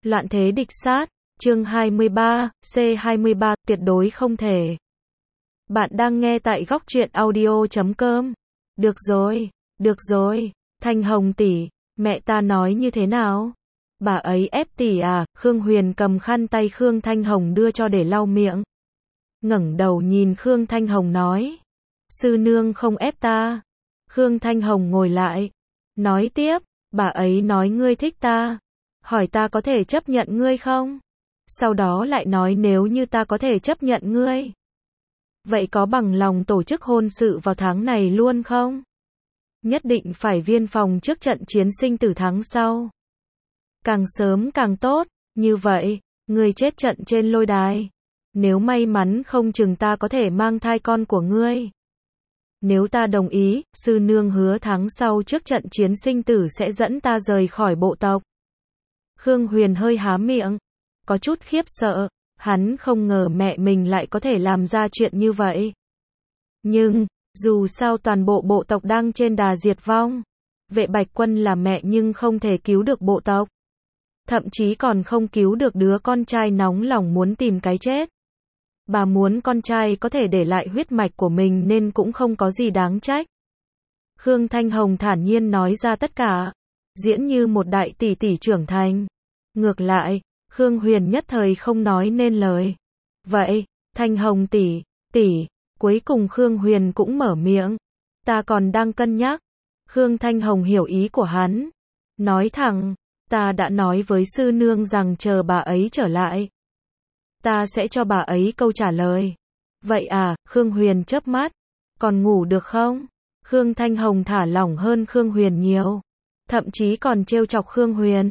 Loạn thế địch sát, chương 23, C23, tuyệt đối không thể. Bạn đang nghe tại góc truyện audio.com. Được rồi, Thanh Hồng tỷ, mẹ ta nói như thế nào? Bà ấy ép tỷ à? Khương Huyền cầm khăn tay Khương Thanh Hồng đưa cho để lau miệng. Ngẩng đầu nhìn Khương Thanh Hồng nói. Sư nương không ép ta. Khương Thanh Hồng ngồi lại. Nói tiếp, bà ấy nói ngươi thích ta. Hỏi ta có thể chấp nhận ngươi không? Sau đó lại nói nếu như ta có thể chấp nhận ngươi. Vậy có bằng lòng tổ chức hôn sự vào tháng này luôn không? Nhất định phải viên phòng trước trận chiến sinh tử tháng sau. Càng sớm càng tốt, như vậy, ngươi chết trận trên lôi đài. Nếu may mắn không chừng ta có thể mang thai con của ngươi. Nếu ta đồng ý, sư nương hứa tháng sau trước trận chiến sinh tử sẽ dẫn ta rời khỏi bộ tộc. Khương Huyền hơi há miệng, có chút khiếp sợ, hắn không ngờ mẹ mình lại có thể làm ra chuyện như vậy. Nhưng, dù sao toàn bộ bộ tộc đang trên đà diệt vong. Vệ Bạch Quân là mẹ nhưng không thể cứu được bộ tộc. Thậm chí còn không cứu được đứa con trai nóng lòng muốn tìm cái chết. Bà muốn con trai có thể để lại huyết mạch của mình nên cũng không có gì đáng trách. Khương Thanh Hồng thản nhiên nói ra tất cả, diễn như một đại tỷ tỷ trưởng thành. Ngược lại, Khương Huyền nhất thời không nói nên lời. Vậy, Thanh Hồng tỷ, cuối cùng Khương Huyền cũng mở miệng. Ta còn đang cân nhắc. Khương Thanh Hồng hiểu ý của hắn. Nói thẳng, ta đã nói với sư nương rằng chờ bà ấy trở lại. Ta sẽ cho bà ấy câu trả lời. Vậy à, Khương Huyền chớp mắt. Còn ngủ được không? Khương Thanh Hồng thả lỏng hơn Khương Huyền nhiều. Thậm chí còn trêu chọc Khương Huyền.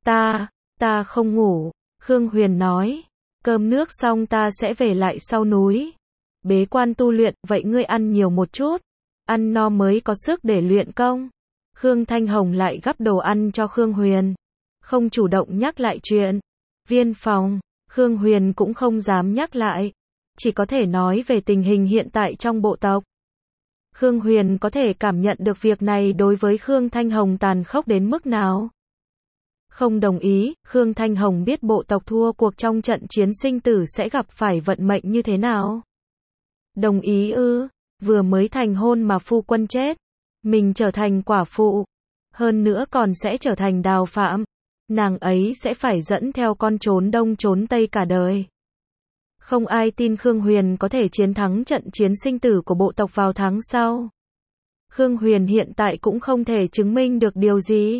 Ta không ngủ. Khương Huyền nói. Cơm nước xong ta sẽ về lại sau núi. Bế quan tu luyện, vậy ngươi ăn nhiều một chút. Ăn no mới có sức để luyện công. Khương Thanh Hồng lại gắp đồ ăn cho Khương Huyền. Không chủ động nhắc lại chuyện. Viên phòng, Khương Huyền cũng không dám nhắc lại. Chỉ có thể nói về tình hình hiện tại trong bộ tộc. Khương Huyền có thể cảm nhận được việc này đối với Khương Thanh Hồng tàn khốc đến mức nào. Không đồng ý, Khương Thanh Hồng biết bộ tộc thua cuộc trong trận chiến sinh tử sẽ gặp phải vận mệnh như thế nào. Đồng ý ư? Vừa mới thành hôn mà phu quân chết. Mình trở thành quả phụ. Hơn nữa còn sẽ trở thành đào phạm. Nàng ấy sẽ phải dẫn theo con trốn đông trốn tây cả đời. Không ai tin Khương Huyền có thể chiến thắng trận chiến sinh tử của bộ tộc vào tháng sau. Khương Huyền hiện tại cũng không thể chứng minh được điều gì.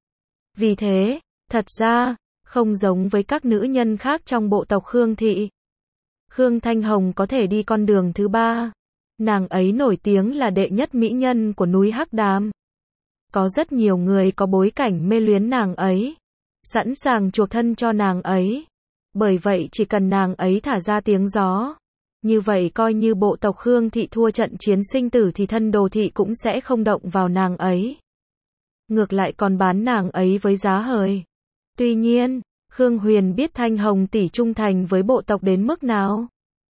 Vì thế, thật ra, không giống với các nữ nhân khác trong bộ tộc Khương thị. Khương Thanh Hồng có thể đi con đường thứ ba. Nàng ấy nổi tiếng là đệ nhất mỹ nhân của núi Hắc Đàm. Có rất nhiều người có bối cảnh mê luyến nàng ấy. Sẵn sàng chuộc thân cho nàng ấy. Bởi vậy chỉ cần nàng ấy thả ra tiếng gió. Như vậy coi như bộ tộc Khương thị thua trận chiến sinh tử thì thân đồ thị cũng sẽ không động vào nàng ấy. Ngược lại còn bán nàng ấy với giá hời. Tuy nhiên, Khương Huyền biết Thanh Hồng tỷ trung thành với bộ tộc đến mức nào.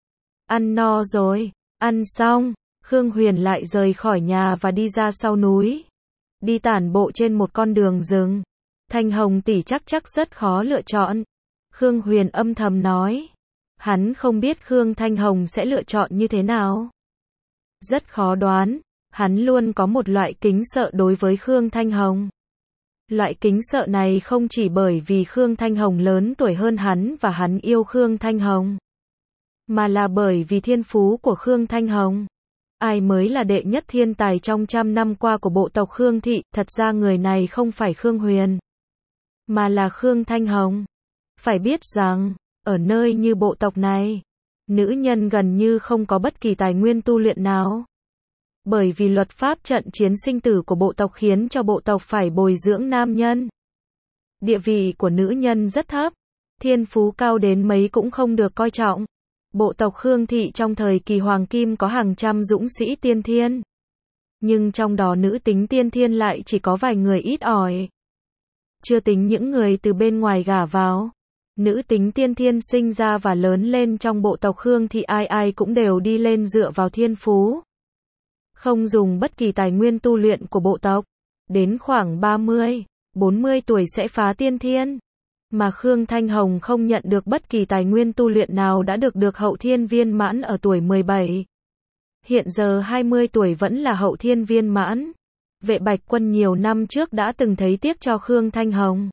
Ăn no rồi, ăn xong, Khương Huyền lại rời khỏi nhà và đi ra sau núi. Đi tản bộ trên một con đường rừng. Thanh Hồng tỷ chắc rất khó lựa chọn. Khương Huyền âm thầm nói. Hắn không biết Khương Thanh Hồng sẽ lựa chọn như thế nào. Rất khó đoán. Hắn luôn có một loại kính sợ đối với Khương Thanh Hồng. Loại kính sợ này không chỉ bởi vì Khương Thanh Hồng lớn tuổi hơn hắn và hắn yêu Khương Thanh Hồng. Mà là bởi vì thiên phú của Khương Thanh Hồng. Ai mới là đệ nhất thiên tài trong 100 năm qua của bộ tộc Khương thị, thật ra người này không phải Khương Huyền. Mà là Khương Thanh Hồng. Phải biết rằng, ở nơi như bộ tộc này, nữ nhân gần như không có bất kỳ tài nguyên tu luyện nào. Bởi vì luật pháp trận chiến sinh tử của bộ tộc khiến cho bộ tộc phải bồi dưỡng nam nhân. Địa vị của nữ nhân rất thấp, thiên phú cao đến mấy cũng không được coi trọng. Bộ tộc Khương thị trong thời kỳ hoàng kim có hàng trăm dũng sĩ tiên thiên. Nhưng trong đó nữ tính tiên thiên lại chỉ có vài người ít ỏi. Chưa tính những người từ bên ngoài gả vào. Nữ tính tiên thiên sinh ra và lớn lên trong bộ tộc Khương thị ai cũng đều đi lên dựa vào thiên phú. Không dùng bất kỳ tài nguyên tu luyện của bộ tộc. Đến khoảng 30, 40 tuổi sẽ phá tiên thiên. mà Khương Thanh Hồng không nhận được bất kỳ tài nguyên tu luyện nào đã được hậu thiên viên mãn ở tuổi 17. Hiện giờ 20 tuổi vẫn là hậu thiên viên mãn. Vệ Bạch Quân nhiều năm trước đã từng thấy tiếc cho Khương Thanh Hồng.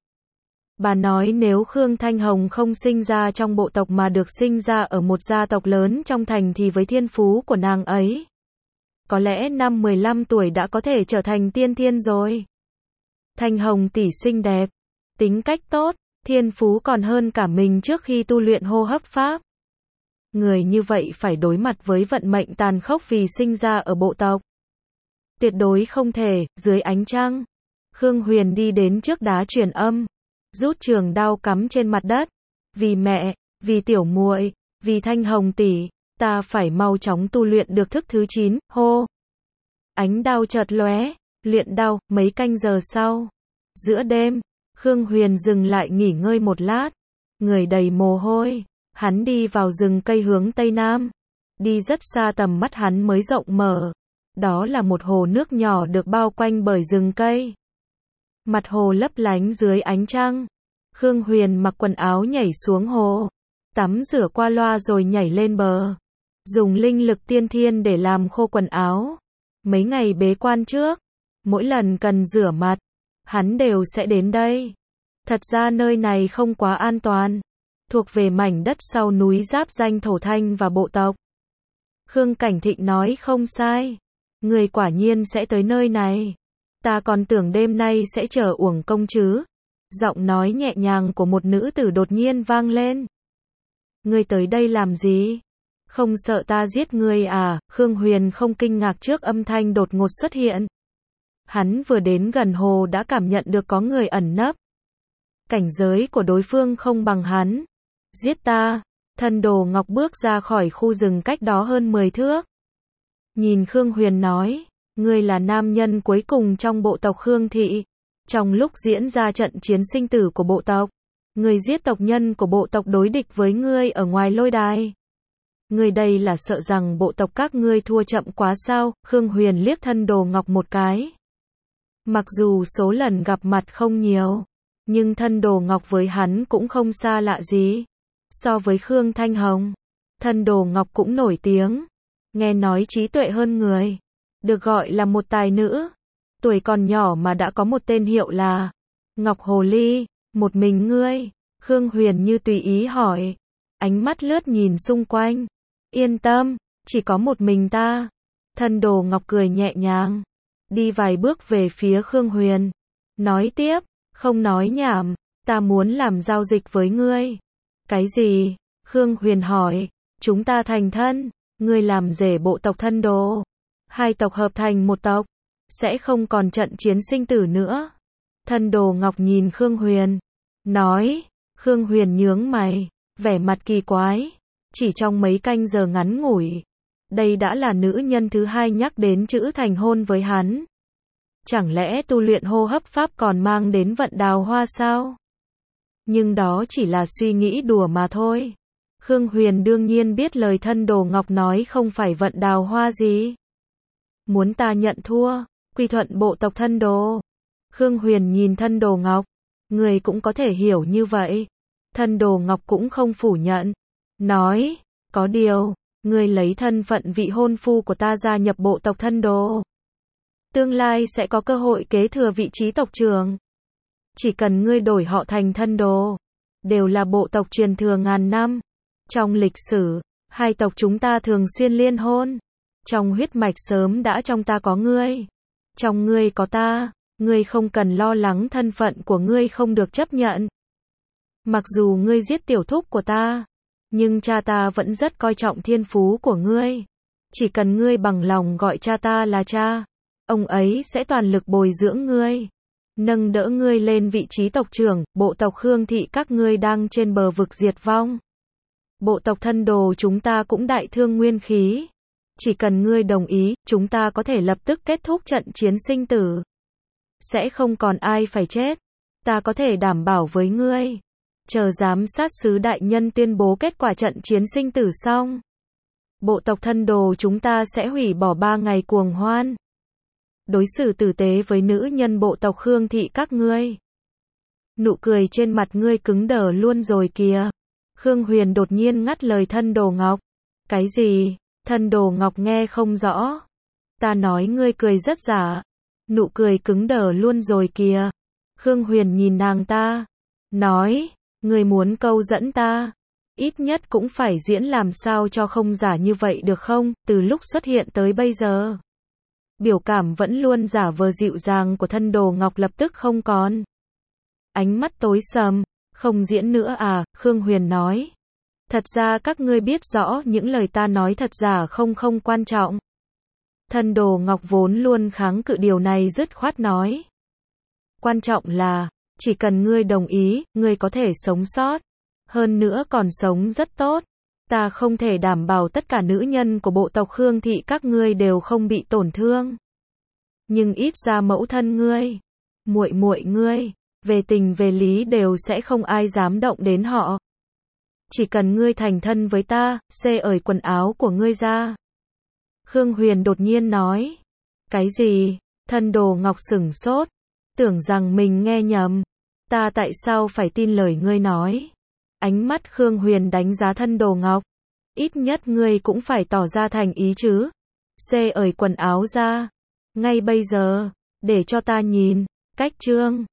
Bà nói nếu Khương Thanh Hồng không sinh ra trong bộ tộc mà được sinh ra ở một gia tộc lớn trong thành thì với thiên phú của nàng ấy, có lẽ năm 15 tuổi đã có thể trở thành tiên thiên rồi. Thanh Hồng tỷ xinh đẹp, tính cách tốt, thiên phú còn hơn cả mình trước khi tu luyện hô hấp pháp. Người như vậy phải đối mặt với vận mệnh tàn khốc vì sinh ra ở bộ tộc. Tuyệt đối không thể. Dưới ánh trăng, Khương Huyền đi đến trước đá truyền âm, rút trường đao cắm trên mặt đất. Vì mẹ, vì tiểu muội, vì Thanh Hồng tỷ, ta phải mau chóng tu luyện được thức thứ 9, hô. Ánh đao chợt lóe, luyện đao, mấy canh giờ sau. Giữa đêm, Khương Huyền dừng lại nghỉ ngơi một lát, người đầy mồ hôi, hắn đi vào rừng cây hướng tây nam. Đi rất xa tầm mắt hắn mới rộng mở. Đó là một hồ nước nhỏ được bao quanh bởi rừng cây. Mặt hồ lấp lánh dưới ánh trăng. Khương Huyền mặc quần áo nhảy xuống hồ, tắm rửa qua loa rồi nhảy lên bờ. Dùng linh lực tiên thiên để làm khô quần áo. Mấy ngày bế quan trước, mỗi lần cần rửa mặt, hắn đều sẽ đến đây. Thật ra nơi này không quá an toàn, thuộc về mảnh đất sau núi giáp ranh thổ thanh và bộ tộc. Khương Cảnh Thịnh nói không sai, người quả nhiên sẽ tới nơi này. Ta còn tưởng đêm nay sẽ chờ uổng công chứ. Giọng nói nhẹ nhàng của một nữ tử đột nhiên vang lên. Ngươi tới đây làm gì? Không sợ ta giết ngươi à? Khương Huyền không kinh ngạc trước âm thanh đột ngột xuất hiện. Hắn vừa đến gần hồ đã cảm nhận được có người ẩn nấp. Cảnh giới của đối phương không bằng hắn. Giết ta. Thân Đồ Ngọc bước ra khỏi khu rừng cách đó hơn 10 thước. Nhìn Khương Huyền nói, ngươi là nam nhân cuối cùng trong bộ tộc Khương Thị. Trong lúc diễn ra trận chiến sinh tử của bộ tộc, ngươi giết tộc nhân của bộ tộc đối địch với ngươi ở ngoài lôi đài. Ngươi đây là sợ rằng bộ tộc các ngươi thua chậm quá sao? Khương Huyền liếc Thân Đồ Ngọc một cái. Mặc dù số lần gặp mặt không nhiều, nhưng Thân Đồ Ngọc với hắn cũng không xa lạ gì. So với Khương Thanh Hồng, Thân Đồ Ngọc cũng nổi tiếng. Nghe nói trí tuệ hơn người, được gọi là một tài nữ. Tuổi còn nhỏ mà đã có một tên hiệu là Ngọc Hồ Ly. Một mình ngươi? Khương Huyền như tùy ý hỏi, ánh mắt lướt nhìn xung quanh. Yên tâm, chỉ có một mình ta. Thân Đồ Ngọc cười nhẹ nhàng, đi vài bước về phía Khương Huyền, nói tiếp, không nói nhảm, ta muốn làm giao dịch với ngươi. Cái gì? Khương Huyền hỏi. Chúng ta thành thân, ngươi làm rể bộ tộc Thân Đồ, hai tộc hợp thành một tộc, sẽ không còn trận chiến sinh tử nữa. Thân Đồ Ngọc nhìn Khương Huyền, nói. Khương Huyền nhướng mày, vẻ mặt kỳ quái. Chỉ trong mấy canh giờ ngắn ngủi, đây đã là nữ nhân thứ hai nhắc đến chữ thành hôn với hắn. Chẳng lẽ tu luyện hô hấp pháp còn mang đến vận đào hoa sao? Nhưng đó chỉ là suy nghĩ đùa mà thôi. Khương Huyền đương nhiên biết lời Thân Đồ Ngọc nói không phải vận đào hoa gì. Muốn ta nhận thua, quy thuận bộ tộc Thân Đồ. Khương Huyền nhìn Thân Đồ Ngọc, người cũng có thể hiểu như vậy. Thân Đồ Ngọc cũng không phủ nhận, nói, có điều, ngươi lấy thân phận vị hôn phu của ta gia nhập bộ tộc Thân Đồ, tương lai sẽ có cơ hội kế thừa vị trí tộc trưởng. Chỉ cần ngươi đổi họ thành Thân Đồ, đều là bộ tộc truyền thừa ngàn năm. Trong lịch sử, hai tộc chúng ta thường xuyên liên hôn. Trong huyết mạch sớm đã trong ta có ngươi, trong ngươi có ta, ngươi không cần lo lắng thân phận của ngươi không được chấp nhận. Mặc dù ngươi giết tiểu thúc của ta, nhưng cha ta vẫn rất coi trọng thiên phú của ngươi. Chỉ cần ngươi bằng lòng gọi cha ta là cha, ông ấy sẽ toàn lực bồi dưỡng ngươi, nâng đỡ ngươi lên vị trí tộc trưởng. Bộ tộc Khương Thị các ngươi đang trên bờ vực diệt vong. Bộ tộc Thân Đồ chúng ta cũng đại thương nguyên khí. Chỉ cần ngươi đồng ý, chúng ta có thể lập tức kết thúc trận chiến sinh tử. Sẽ không còn ai phải chết. Ta có thể đảm bảo với ngươi. Chờ giám sát sứ đại nhân tuyên bố kết quả trận chiến sinh tử xong, bộ tộc Thân Đồ chúng ta sẽ hủy bỏ 3 ngày cuồng hoan. Đối xử tử tế với nữ nhân bộ tộc Khương Thị các ngươi. Nụ cười trên mặt ngươi cứng đờ luôn rồi kìa. Khương Huyền đột nhiên ngắt lời Thân Đồ Ngọc. Cái gì? Thân Đồ Ngọc nghe không rõ. Ta nói ngươi cười rất giả. Nụ cười cứng đờ luôn rồi kìa. Khương Huyền nhìn nàng ta. Nói, ngươi muốn câu dẫn ta. Ít nhất cũng phải diễn làm sao cho không giả như vậy được không? Từ lúc xuất hiện tới bây giờ, biểu cảm vẫn luôn giả vờ dịu dàng của Thân Đồ Ngọc lập tức không còn. Ánh mắt tối sầm. Không diễn nữa à? Khương Huyền nói. Thật ra các ngươi biết rõ những lời ta nói thật giả không quan trọng. Thân Đồ Ngọc vốn luôn kháng cự điều này dứt khoát nói. Quan trọng là, chỉ cần ngươi đồng ý, ngươi có thể sống sót. Hơn nữa còn sống rất tốt. Ta không thể đảm bảo tất cả nữ nhân của bộ tộc Khương thị các ngươi đều không bị tổn thương. Nhưng ít ra mẫu thân ngươi, muội muội ngươi, về tình về lý đều sẽ không ai dám động đến họ. Chỉ cần ngươi thành thân với ta, ởi quần áo của ngươi ra. Khương Huyền đột nhiên nói. Cái gì? Thân Đồ Ngọc sửng sốt. Tưởng rằng mình nghe nhầm. Ta tại sao phải tin lời ngươi nói? Ánh mắt Khương Huyền đánh giá Thân Đồ Ngọc. Ít nhất ngươi cũng phải tỏ ra thành ý chứ. Ởi quần áo ra. Ngay bây giờ. Để cho ta nhìn. Cách trương.